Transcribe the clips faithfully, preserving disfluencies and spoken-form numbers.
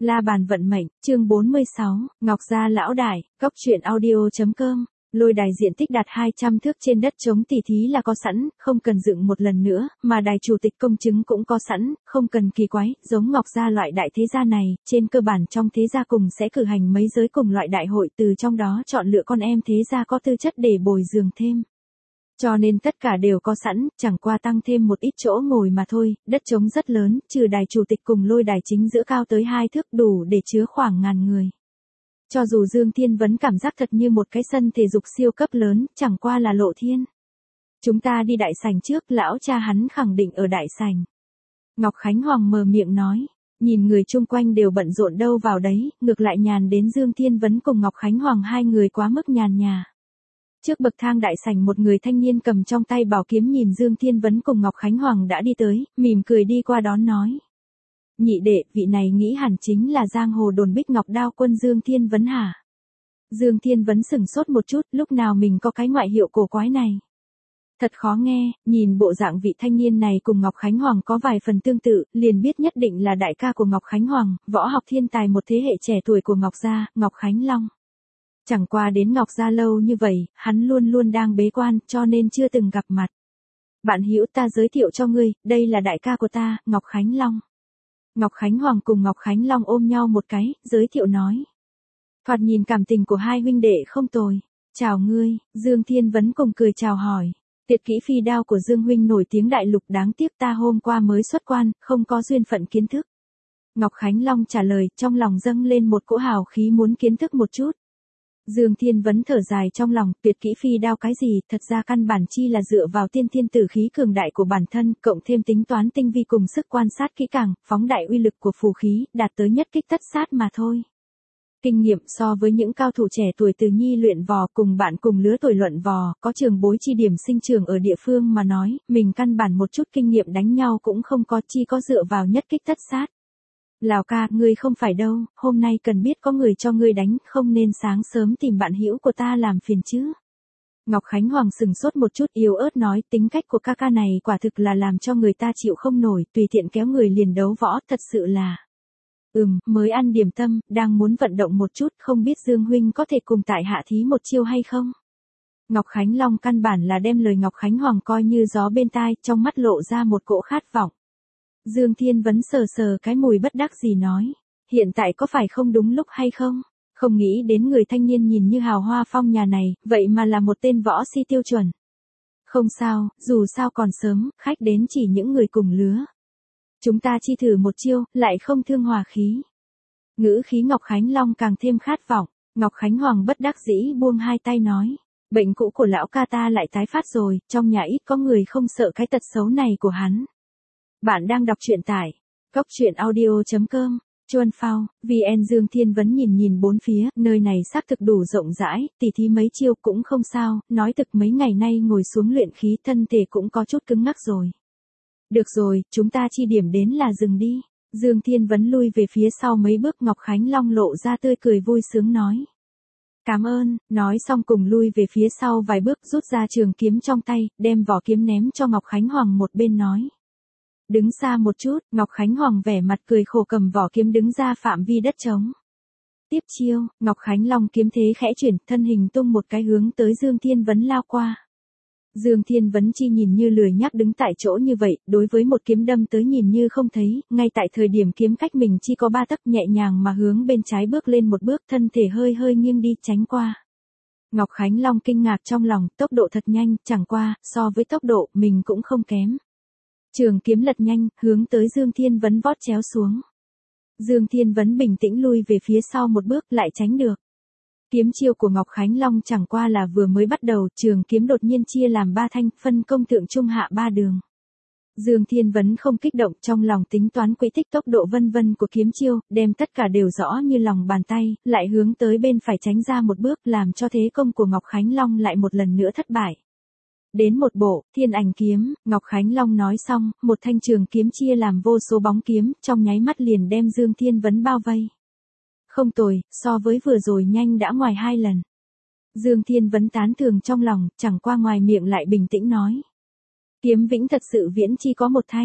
La bàn vận mệnh, chương bốn mươi sáu, Ngọc Gia lão đại, cóc truyện audio chấm com. Lôi đài diện tích đạt hai trăm thước trên đất trống tỉ thí là có sẵn, không cần dựng một lần nữa, mà đài chủ tịch công chứng cũng có sẵn, không cần kỳ quái, giống Ngọc Gia loại đại thế gia này, trên cơ bản trong thế gia cùng sẽ cử hành mấy giới cùng loại đại hội, từ trong đó chọn lựa con em thế gia có tư chất để bồi dưỡng thêm. Cho nên tất cả đều có sẵn, chẳng qua tăng thêm một ít chỗ ngồi mà thôi, đất trống rất lớn, trừ đài chủ tịch cùng lôi đài chính giữa cao tới hai thước đủ để chứa khoảng ngàn người. Cho dù Dương Thiên Vấn cảm giác thật như một cái sân thể dục siêu cấp lớn, chẳng qua là lộ thiên. Chúng ta đi đại sảnh trước, lão cha hắn khẳng định ở đại sảnh. Ngọc Khánh Hoàng mờ miệng nói, nhìn người chung quanh đều bận rộn đâu vào đấy, ngược lại nhàn đến Dương Thiên Vấn cùng Ngọc Khánh Hoàng hai người quá mức nhàn nhà. Trước bậc thang đại sảnh một người thanh niên cầm trong tay bảo kiếm nhìn Dương Thiên Vấn cùng Ngọc Khánh Hoàng đã đi tới, mỉm cười đi qua đón nói. Nhị đệ, vị này nghĩ hẳn chính là giang hồ đồn Bích Ngọc Đao quân Dương Thiên Vấn hả? Dương Thiên Vấn sửng sốt một chút, lúc nào mình có cái ngoại hiệu cổ quái này. Thật khó nghe, nhìn bộ dạng vị thanh niên này cùng Ngọc Khánh Hoàng có vài phần tương tự, liền biết nhất định là đại ca của Ngọc Khánh Hoàng, võ học thiên tài một thế hệ trẻ tuổi của Ngọc Gia, Ngọc Khánh Long. Chẳng qua đến Ngọc Gia lâu như vậy, hắn luôn luôn đang bế quan, cho nên chưa từng gặp mặt. Bạn hữu, ta giới thiệu cho ngươi, đây là đại ca của ta, Ngọc Khánh Long. Ngọc Khánh Hoàng cùng Ngọc Khánh Long ôm nhau một cái, giới thiệu nói. Thoạt nhìn cảm tình của hai huynh đệ không tồi. Chào ngươi, Dương Thiên Vấn cùng cười chào hỏi. Tuyệt kỹ phi đao của Dương huynh nổi tiếng đại lục, đáng tiếc ta hôm qua mới xuất quan, không có duyên phận kiến thức. Ngọc Khánh Long trả lời, trong lòng dâng lên một cỗ hào khí muốn kiến thức một chút. Dương Thiên Vấn thở dài trong lòng, tuyệt kỹ phi đao cái gì, thật ra căn bản chi là dựa vào tiên thiên tử khí cường đại của bản thân, cộng thêm tính toán tinh vi cùng sức quan sát kỹ càng, phóng đại uy lực của phù khí, đạt tới nhất kích tất sát mà thôi. Kinh nghiệm so với những cao thủ trẻ tuổi từ nhi luyện vò cùng bạn cùng lứa tuổi luận vò, có trường bối chi điểm sinh trưởng ở địa phương mà nói, mình căn bản một chút kinh nghiệm đánh nhau cũng không có, chi có dựa vào nhất kích tất sát. Lào ca, ngươi không phải đâu, hôm nay cần biết có người cho ngươi đánh, không nên sáng sớm tìm bạn hữu của ta làm phiền chứ. Ngọc Khánh Hoàng sừng sốt một chút yếu ớt nói, tính cách của ca ca này quả thực là làm cho người ta chịu không nổi, tùy tiện kéo người liền đấu võ, thật sự là. Ừm, mới ăn điểm tâm, đang muốn vận động một chút, không biết Dương huynh có thể cùng tại hạ thí một chiêu hay không? Ngọc Khánh Long căn bản là đem lời Ngọc Khánh Hoàng coi như gió bên tai, trong mắt lộ ra một cỗ khát vọng. Dương Thiên Vấn sờ sờ cái mùi bất đắc dĩ nói, hiện tại có phải không đúng lúc hay không? Không nghĩ đến người thanh niên nhìn như hào hoa phong nhà này, vậy mà là một tên võ si tiêu chuẩn. Không sao, dù sao còn sớm, khách đến chỉ những người cùng lứa. Chúng ta chi thử một chiêu, lại không thương hòa khí. Ngữ khí Ngọc Khánh Long càng thêm khát vọng, Ngọc Khánh Hoàng bất đắc dĩ buông hai tay nói, bệnh cũ của lão ca ta lại tái phát rồi, trong nhà ít có người không sợ cái tật xấu này của hắn. Bạn đang đọc truyện tại cóc truyện audio chấm com, Chuan Phao, vê en. Dương Thiên Vấn nhìn nhìn bốn phía, nơi này xác thực đủ rộng rãi, tỉ thí mấy chiêu cũng không sao, nói thực mấy ngày nay ngồi xuống luyện khí thân thể cũng có chút cứng ngắc rồi. Được rồi, chúng ta chi điểm đến là dừng đi. Dương Thiên Vấn lui về phía sau mấy bước, Ngọc Khánh Long lộ ra tươi cười vui sướng nói. Cảm ơn, nói xong cùng lui về phía sau vài bước, rút ra trường kiếm trong tay, đem vỏ kiếm ném cho Ngọc Khánh Hoàng một bên nói. Đứng xa một chút, Ngọc Khánh Hoàng vẻ mặt cười khổ cầm vỏ kiếm đứng ra phạm vi đất trống. Tiếp chiêu, Ngọc Khánh Long kiếm thế khẽ chuyển, thân hình tung một cái hướng tới Dương Thiên Vấn lao qua. Dương Thiên Vấn chi nhìn như lười nhác đứng tại chỗ như vậy, đối với một kiếm đâm tới nhìn như không thấy, ngay tại thời điểm kiếm cách mình chi có ba tấc, nhẹ nhàng mà hướng bên trái bước lên một bước, thân thể hơi hơi nghiêng đi tránh qua. Ngọc Khánh Long kinh ngạc trong lòng, tốc độ thật nhanh, chẳng qua, so với tốc độ, mình cũng không kém. Trường kiếm lật nhanh, hướng tới Dương Thiên Vấn vót chéo xuống. Dương Thiên Vấn bình tĩnh lui về phía sau một bước, lại tránh được. Kiếm chiêu của Ngọc Khánh Long chẳng qua là vừa mới bắt đầu, trường kiếm đột nhiên chia làm ba thanh, phân công thượng trung hạ ba đường. Dương Thiên Vấn không kích động, trong lòng tính toán quỹ tích tốc độ vân vân của kiếm chiêu, đem tất cả đều rõ như lòng bàn tay, lại hướng tới bên phải tránh ra một bước, làm cho thế công của Ngọc Khánh Long lại một lần nữa thất bại. Đến một bộ, thiên ảnh kiếm, Ngọc Khánh Long nói xong, một thanh trường kiếm chia làm vô số bóng kiếm, trong nháy mắt liền đem Dương Thiên Vấn bao vây. Không tồi, so với vừa rồi nhanh đã ngoài hai lần. Dương Thiên Vấn tán thưởng trong lòng, chẳng qua ngoài miệng lại bình tĩnh nói. Kiếm vĩnh thật sự viễn chi có một thanh,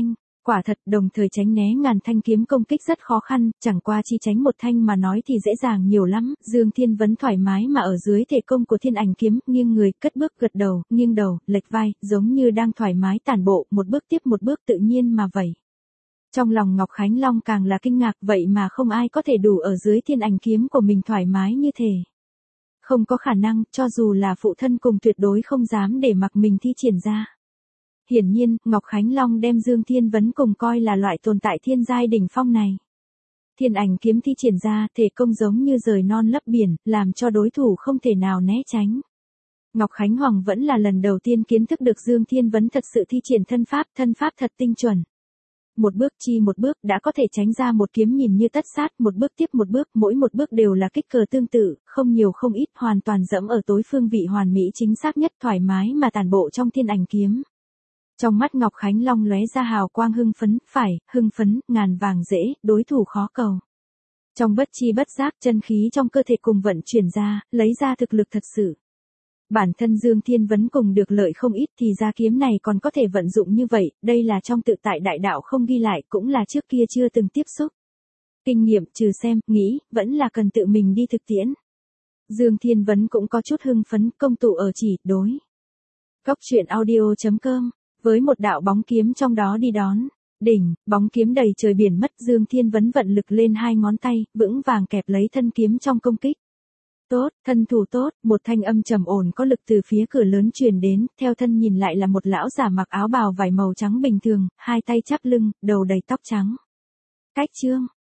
Quả thật, đồng thời tránh né ngàn thanh kiếm công kích rất khó khăn, chẳng qua chi tránh một thanh mà nói thì dễ dàng nhiều lắm. Dương Thiên Vấn thoải mái mà ở dưới thể công của thiên ảnh kiếm, nghiêng người, cất bước, gật đầu, nghiêng đầu, lệch vai, giống như đang thoải mái tản bộ, một bước tiếp một bước tự nhiên mà vậy. Trong lòng Ngọc Khánh Long càng là kinh ngạc, vậy mà không ai có thể đủ ở dưới thiên ảnh kiếm của mình thoải mái như thế. Không có khả năng, cho dù là phụ thân cùng tuyệt đối không dám để mặc mình thi triển ra. Hiển nhiên, Ngọc Khánh Long đem Dương Thiên Vấn cùng coi là loại tồn tại thiên giai đỉnh phong này. Thiên ảnh kiếm thi triển ra, thể công giống như rời non lấp biển, làm cho đối thủ không thể nào né tránh. Ngọc Khánh Hoàng vẫn là lần đầu tiên kiến thức được Dương Thiên Vấn thật sự thi triển thân pháp, thân pháp thật tinh chuẩn. Một bước chi một bước đã có thể tránh ra một kiếm nhìn như tất sát, một bước tiếp một bước, mỗi một bước đều là kích cờ tương tự, không nhiều không ít, hoàn toàn dẫm ở tối phương vị hoàn mỹ chính xác nhất, thoải mái mà tản bộ trong thiên ảnh kiếm. Trong mắt Ngọc Khánh Long lóe ra hào quang hưng phấn, phải, hưng phấn, ngàn vàng dễ, đối thủ khó cầu. Trong bất chi bất giác, chân khí trong cơ thể cùng vận chuyển ra, lấy ra thực lực thật sự. Bản thân Dương Thiên Vấn cùng được lợi không ít thì ra kiếm này còn có thể vận dụng như vậy, đây là trong tự tại đại đạo không ghi lại, cũng là trước kia chưa từng tiếp xúc. Kinh nghiệm trừ xem, nghĩ, vẫn là cần tự mình đi thực tiễn. Dương Thiên Vấn cũng có chút hưng phấn, công tụ ở chỉ, đối. Cốc truyện audio chấm com, với một đạo bóng kiếm trong đó đi đón. Đỉnh, bóng kiếm đầy trời biển mất, Dương Thiên Vấn vận lực lên hai ngón tay, vững vàng kẹp lấy thân kiếm trong công kích. Tốt, thân thủ tốt, một thanh âm trầm ổn có lực từ phía cửa lớn truyền đến, theo thân nhìn lại là một lão giả mặc áo bào vải màu trắng bình thường, hai tay chắp lưng, đầu đầy tóc trắng. Cách chương,